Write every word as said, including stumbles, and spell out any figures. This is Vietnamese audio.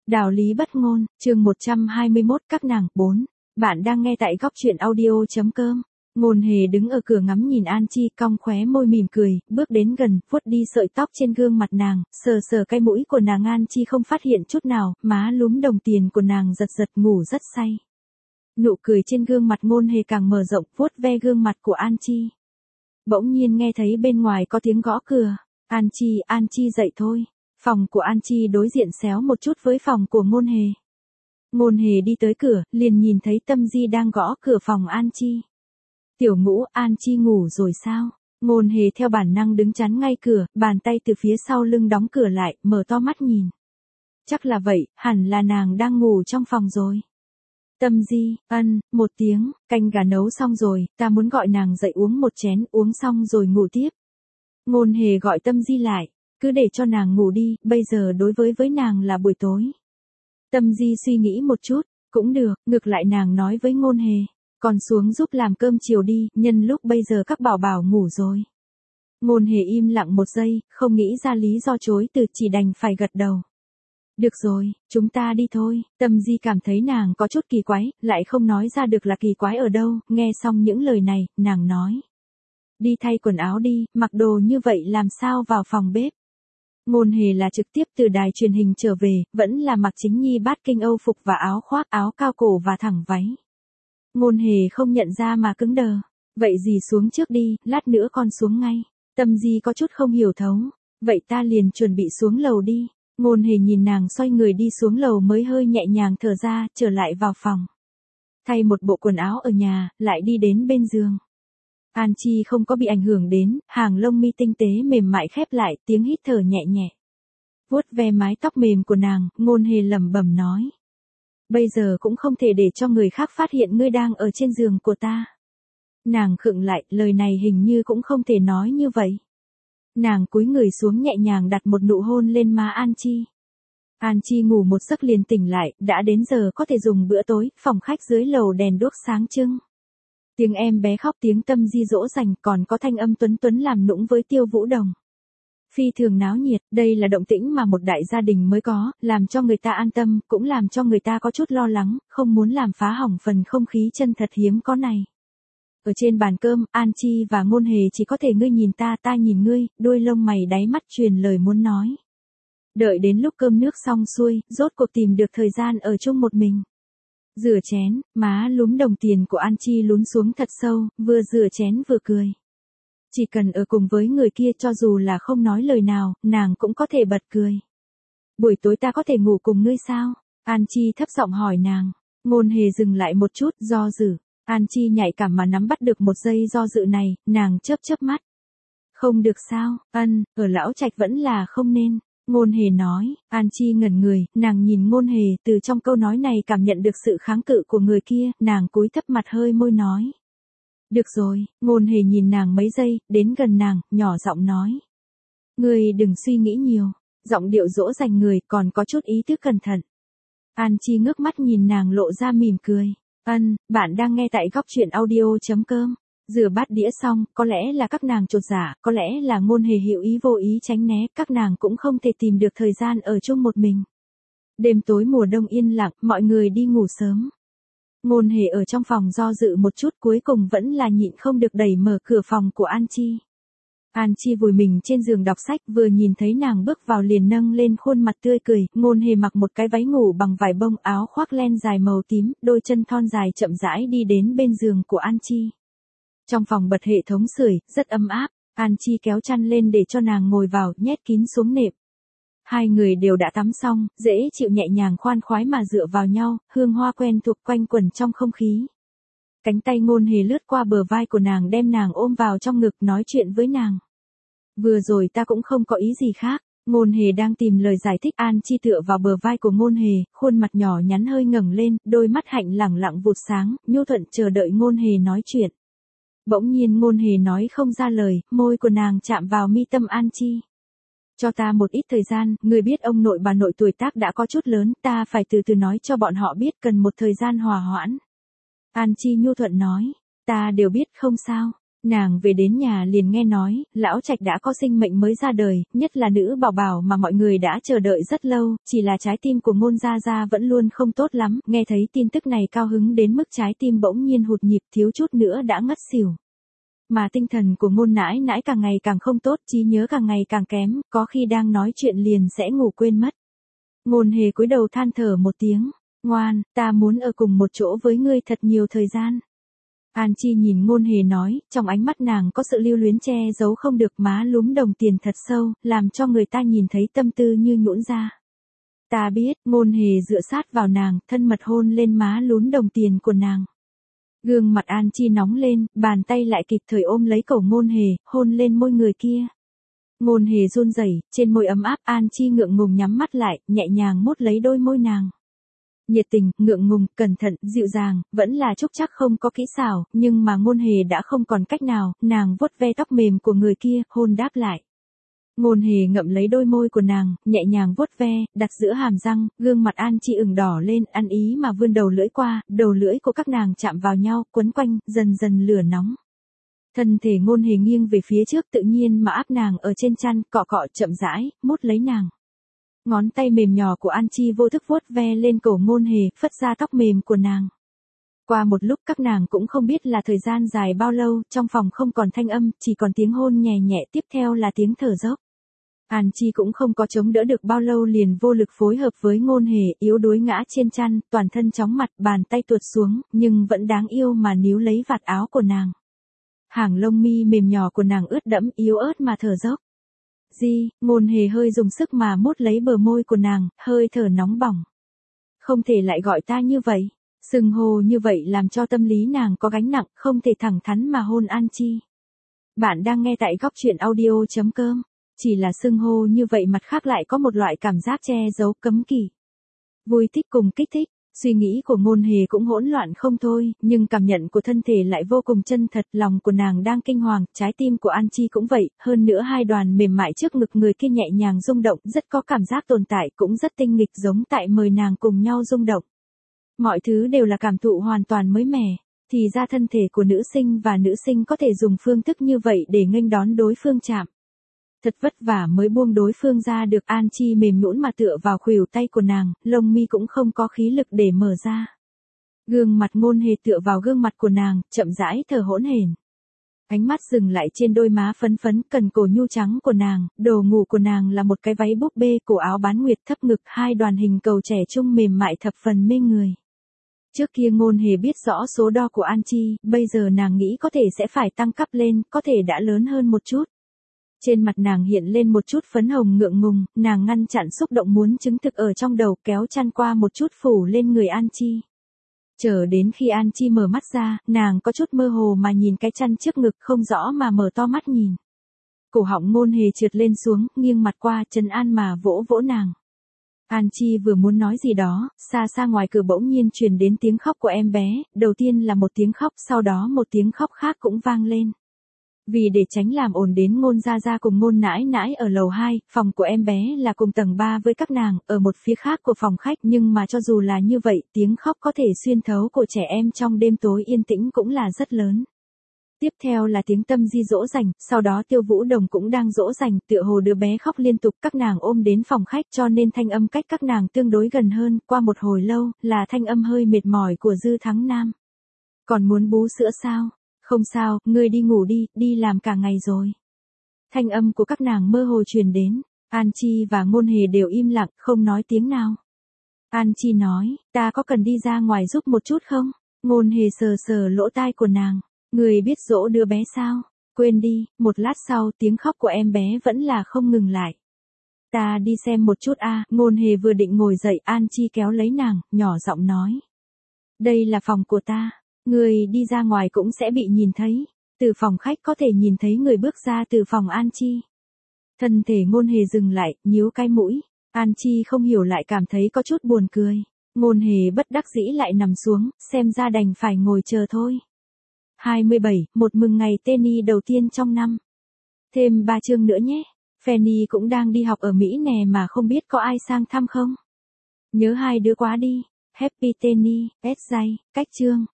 Đạo lý bất ngôn, chương một trăm hai mươi mốt các nàng, bốn. Bạn đang nghe tại góc truyện audio.com. Ngôn Hề đứng ở cửa ngắm nhìn An Chi, cong khóe môi mỉm cười, bước đến gần, vuốt đi sợi tóc trên gương mặt nàng, sờ sờ cái mũi của nàng. An Chi không phát hiện chút nào, má lúm đồng tiền của nàng giật giật, ngủ rất say. Nụ cười trên gương mặt Ngôn Hề càng mở rộng, vuốt ve gương mặt của An Chi. Bỗng nhiên nghe thấy bên ngoài có tiếng gõ cửa. An Chi, An Chi dậy thôi. Phòng của An Chi đối diện xéo một chút với phòng của Ngôn Hề. Ngôn Hề đi tới cửa, liền nhìn thấy Tâm Di đang gõ cửa phòng An Chi. Tiểu Ngũ, An Chi ngủ rồi sao? Ngôn Hề theo bản năng đứng chắn ngay cửa, bàn tay từ phía sau lưng đóng cửa lại, mở to mắt nhìn. Chắc là vậy, hẳn là nàng đang ngủ trong phòng rồi. Tâm Di, ân, một tiếng, canh gà nấu xong rồi, ta muốn gọi nàng dậy uống một chén, uống xong rồi ngủ tiếp. Ngôn Hề gọi Tâm Di lại. Cứ để cho nàng ngủ đi, bây giờ đối với với nàng là buổi tối. Tâm Di suy nghĩ một chút, cũng được, ngược lại nàng nói với Ngôn Hề, còn xuống giúp làm cơm chiều đi, nhân lúc bây giờ các bảo bảo ngủ rồi. Ngôn Hề im lặng một giây, không nghĩ ra lý do chối từ, chỉ đành phải gật đầu. Được rồi, chúng ta đi thôi. Tâm Di cảm thấy nàng có chút kỳ quái, lại không nói ra được là kỳ quái ở đâu, nghe xong những lời này, nàng nói. Đi thay quần áo đi, mặc đồ như vậy làm sao vào phòng bếp. Ngôn Hề là trực tiếp từ đài truyền hình trở về, vẫn là mặc chính nhi bát kinh Âu phục và áo khoác, áo cao cổ và thẳng váy. Ngôn Hề không nhận ra mà cứng đờ. Vậy gì xuống trước đi, lát nữa con xuống ngay. Tâm Di có chút không hiểu thấu. Vậy ta liền chuẩn bị xuống lầu đi. Ngôn Hề nhìn nàng xoay người đi xuống lầu mới hơi nhẹ nhàng thở ra, trở lại vào phòng. Thay một bộ quần áo ở nhà, lại đi đến bên giường. An Chi không có bị ảnh hưởng đến, hàng lông mi tinh tế mềm mại khép lại, tiếng hít thở nhẹ nhẹ. Vuốt ve mái tóc mềm của nàng, Ngôn Hề lẩm bẩm nói. Bây giờ cũng không thể để cho người khác phát hiện ngươi đang ở trên giường của ta. Nàng khựng lại, lời này hình như cũng không thể nói như vậy. Nàng cúi người xuống nhẹ nhàng đặt một nụ hôn lên má An Chi. An Chi ngủ một giấc liền tỉnh lại, đã đến giờ có thể dùng bữa tối, phòng khách dưới lầu đèn đuốc sáng trưng. Tiếng em bé khóc, tiếng Tâm Di dỗ dành, còn có thanh âm Tuấn Tuấn làm nũng với Tiêu Vũ Đồng. Phi thường náo nhiệt, đây là động tĩnh mà một đại gia đình mới có, làm cho người ta an tâm, cũng làm cho người ta có chút lo lắng, không muốn làm phá hỏng phần không khí chân thật hiếm có này. Ở trên bàn cơm, An Chi và Ngôn Hề chỉ có thể ngươi nhìn ta, ta nhìn ngươi, đôi lông mày đáy mắt truyền lời muốn nói. Đợi đến lúc cơm nước xong xuôi, rốt cuộc tìm được thời gian ở chung một mình. Rửa chén, má lúm đồng tiền của An Chi lún xuống thật sâu, vừa rửa chén vừa cười. Chỉ cần ở cùng với người kia cho dù là không nói lời nào, nàng cũng có thể bật cười. Buổi tối ta có thể ngủ cùng ngươi sao? An Chi thấp giọng hỏi nàng. Ngôn Hề dừng lại một chút, do dự. An Chi nhạy cảm mà nắm bắt được một giây do dự này, nàng chớp chớp mắt. Không được sao, ân, ở lão trạch vẫn là không nên. Ngôn Hề nói. An Chi ngẩn người, nàng nhìn Ngôn Hề, từ trong câu nói này cảm nhận được sự kháng cự của người kia, nàng cúi thấp mặt hơi môi nói. Được rồi. Ngôn Hề nhìn nàng mấy giây, đến gần nàng, nhỏ giọng nói. Ngươi đừng suy nghĩ nhiều. Giọng điệu dỗ dành người, còn có chút ý thức cẩn thận. An Chi ngước mắt nhìn nàng lộ ra mỉm cười. Ân, bạn đang nghe tại góc truyện audio.com. Rửa bát đĩa xong, có lẽ là các nàng chột dạ, có lẽ là Ngôn Hề hữu ý vô ý tránh né, các nàng cũng không thể tìm được thời gian ở chung một mình. Đêm tối mùa đông yên lặng, mọi người đi ngủ sớm. Ngôn Hề ở trong phòng do dự một chút, cuối cùng vẫn là nhịn không được đẩy mở cửa phòng của An Chi. An Chi vùi mình trên giường đọc sách, vừa nhìn thấy nàng bước vào liền nâng lên khuôn mặt tươi cười. Ngôn Hề mặc một cái váy ngủ bằng vải bông, áo khoác len dài màu tím, đôi chân thon dài chậm rãi đi đến bên giường của An Chi. Trong phòng bật hệ thống sưởi, rất ấm áp. An Chi kéo chăn lên để cho nàng ngồi vào, nhét kín xuống nệm. Hai người đều đã tắm xong, dễ chịu nhẹ nhàng khoan khoái mà dựa vào nhau, hương hoa quen thuộc quanh quẩn trong không khí. Cánh tay Ngôn Hề lướt qua bờ vai của nàng, đem nàng ôm vào trong ngực, nói chuyện với nàng. Vừa rồi ta cũng không có ý gì khác. Ngôn Hề đang tìm lời giải thích. An Chi tựa vào bờ vai của Ngôn Hề, khuôn mặt nhỏ nhắn hơi ngẩng lên, đôi mắt hạnh lẳng lặng vụt sáng, nhu thuận chờ đợi Ngôn Hề nói chuyện. Bỗng nhiên Ngôn Hề nói không ra lời, môi của nàng chạm vào mi tâm An Chi. Cho ta một ít thời gian, người biết ông nội bà nội tuổi tác đã có chút lớn, ta phải từ từ nói cho bọn họ biết, cần một thời gian hòa hoãn. An Chi nhu thuận nói, ta đều biết, không sao. Nàng về đến nhà liền nghe nói, lão trạch đã có sinh mệnh mới ra đời, nhất là nữ bảo bảo mà mọi người đã chờ đợi rất lâu, chỉ là trái tim của Ngôn Gia Gia vẫn luôn không tốt lắm, nghe thấy tin tức này cao hứng đến mức trái tim bỗng nhiên hụt nhịp thiếu chút nữa đã ngất xỉu. Mà tinh thần của Ngôn nãi nãi càng ngày càng không tốt, trí nhớ càng ngày càng kém, có khi đang nói chuyện liền sẽ ngủ quên mất. Ngôn Hề cúi đầu than thở một tiếng, ngoan, ta muốn ở cùng một chỗ với ngươi thật nhiều thời gian. An Chi nhìn Ngôn Hề nói, trong ánh mắt nàng có sự lưu luyến che giấu không được, má lúm đồng tiền thật sâu, làm cho người ta nhìn thấy tâm tư như nhũn ra. Ta biết, Ngôn Hề dựa sát vào nàng, thân mật hôn lên má lún đồng tiền của nàng. Gương mặt An Chi nóng lên, bàn tay lại kịp thời ôm lấy cổ Ngôn Hề, hôn lên môi người kia. Ngôn Hề run rẩy, trên môi ấm áp, An Chi ngượng ngùng nhắm mắt lại, nhẹ nhàng mút lấy đôi môi nàng. Nhiệt tình, ngượng ngùng, cẩn thận, dịu dàng, vẫn là Trúc Trác không có kỹ xảo, nhưng mà Ngôn Hề đã không còn cách nào, nàng vuốt ve tóc mềm của người kia, hôn đáp lại. Ngôn Hề ngậm lấy đôi môi của nàng, nhẹ nhàng vuốt ve, đặt giữa hàm răng, gương mặt An Chi ửng đỏ lên, ăn ý mà vươn đầu lưỡi qua, đầu lưỡi của các nàng chạm vào nhau, quấn quanh, dần dần lửa nóng. Thân thể Ngôn Hề nghiêng về phía trước tự nhiên mà áp nàng ở trên chăn, cọ cọ chậm rãi, mút lấy nàng. Ngón tay mềm nhỏ của An Chi vô thức vuốt ve lên cổ Ngôn Hề, phất ra tóc mềm của nàng. Qua một lúc các nàng cũng không biết là thời gian dài bao lâu, trong phòng không còn thanh âm, chỉ còn tiếng hôn nhẹ nhẹ, tiếp theo là tiếng thở dốc. An Chi cũng không có chống đỡ được bao lâu liền vô lực phối hợp với Ngôn Hề, yếu đuối ngã trên chăn, toàn thân chóng mặt, bàn tay tuột xuống, nhưng vẫn đáng yêu mà níu lấy vạt áo của nàng. Hàng lông mi mềm nhỏ của nàng ướt đẫm, yếu ớt mà thở dốc. Di, Ngôn Hề hơi dùng sức mà mút lấy bờ môi của nàng, hơi thở nóng bỏng. Không thể lại gọi ta như vậy. Xưng hô như vậy làm cho tâm lý nàng có gánh nặng, không thể thẳng thắn mà hôn An Chi. Bạn đang nghe tại góc truyện audio chấm com. Chỉ là xưng hô như vậy mặt khác lại có một loại cảm giác che giấu cấm kỵ. Vui thích cùng kích thích, suy nghĩ của Ngôn Hề cũng hỗn loạn không thôi, nhưng cảm nhận của thân thể lại vô cùng chân thật, lòng của nàng đang kinh hoàng, trái tim của An Chi cũng vậy, hơn nữa hai đoàn mềm mại trước ngực người kia nhẹ nhàng rung động, rất có cảm giác tồn tại, cũng rất tinh nghịch giống tại mời nàng cùng nhau rung động. Mọi thứ đều là cảm thụ hoàn toàn mới mẻ, thì ra thân thể của nữ sinh và nữ sinh có thể dùng phương thức như vậy để nghênh đón đối phương chạm. Thật vất vả mới buông đối phương ra được, An Chi mềm nhũn mà tựa vào khuỷu tay của nàng, lông mi cũng không có khí lực để mở ra. Gương mặt Ngôn Hề tựa vào gương mặt của nàng, chậm rãi thở hỗn hển. Ánh mắt dừng lại trên đôi má phấn phấn, cần cổ nhu trắng của nàng, đồ ngủ của nàng là một cái váy búp bê, cổ áo bán nguyệt thấp ngực, hai đoàn hình cầu trẻ trung mềm mại thập phần mê người. Trước kia Ngôn Hề biết rõ số đo của An Chi, bây giờ nàng nghĩ có thể sẽ phải tăng cấp lên, có thể đã lớn hơn một chút. Trên mặt nàng hiện lên một chút phấn hồng ngượng ngùng, nàng ngăn chặn xúc động muốn chứng thực ở trong đầu, kéo chăn qua một chút phủ lên người An Chi. Chờ đến khi An Chi mở mắt ra, nàng có chút mơ hồ mà nhìn cái chăn trước ngực, không rõ mà mở to mắt nhìn. Cổ họng Ngôn Hề trượt lên xuống, nghiêng mặt qua, trấn an mà vỗ vỗ nàng. An Chi vừa muốn nói gì đó, xa xa ngoài cửa bỗng nhiên truyền đến tiếng khóc của em bé, đầu tiên là một tiếng khóc, sau đó một tiếng khóc khác cũng vang lên. Vì để tránh làm ồn đến Ngôn Gia Gia cùng Ngôn nãi nãi ở lầu hai, phòng của em bé là cùng tầng ba với các nàng, ở một phía khác của phòng khách, nhưng mà cho dù là như vậy, tiếng khóc có thể xuyên thấu của trẻ em trong đêm tối yên tĩnh cũng là rất lớn. Tiếp theo là tiếng Tâm Di dỗ dành, sau đó Tiêu Vũ Đồng cũng đang dỗ dành, tựa hồ đứa bé khóc liên tục, các nàng ôm đến phòng khách cho nên thanh âm cách các nàng tương đối gần hơn, qua một hồi lâu, là thanh âm hơi mệt mỏi của Dư Thắng Nam. Còn muốn bú sữa sao? Không sao, ngươi đi ngủ đi, đi làm cả ngày rồi. Thanh âm của các nàng mơ hồ truyền đến, An Chi và Ngôn Hề đều im lặng, không nói tiếng nào. An Chi nói, ta có cần đi ra ngoài giúp một chút không? Ngôn Hề sờ sờ lỗ tai của nàng, ngươi biết dỗ đứa bé sao? Quên đi, một lát sau tiếng khóc của em bé vẫn là không ngừng lại. Ta đi xem một chút a. Ngôn Hề vừa định ngồi dậy, An Chi kéo lấy nàng, nhỏ giọng nói. Đây là phòng của ta. Người đi ra ngoài cũng sẽ bị nhìn thấy. Từ phòng khách có thể nhìn thấy người bước ra từ phòng An Chi. Thân thể Ngôn Hề dừng lại, nhíu cái mũi. An Chi không hiểu lại cảm thấy có chút buồn cười. Ngôn Hề bất đắc dĩ lại nằm xuống, xem ra đành phải ngồi chờ thôi. hai mươi bảy, một mừng ngày Tenny đầu tiên trong năm. Thêm ba chương nữa nhé. Fanny cũng đang đi học ở Mỹ nè mà không biết có ai sang thăm không? Nhớ hai đứa quá đi. Happy Tenny, S J, cách chương.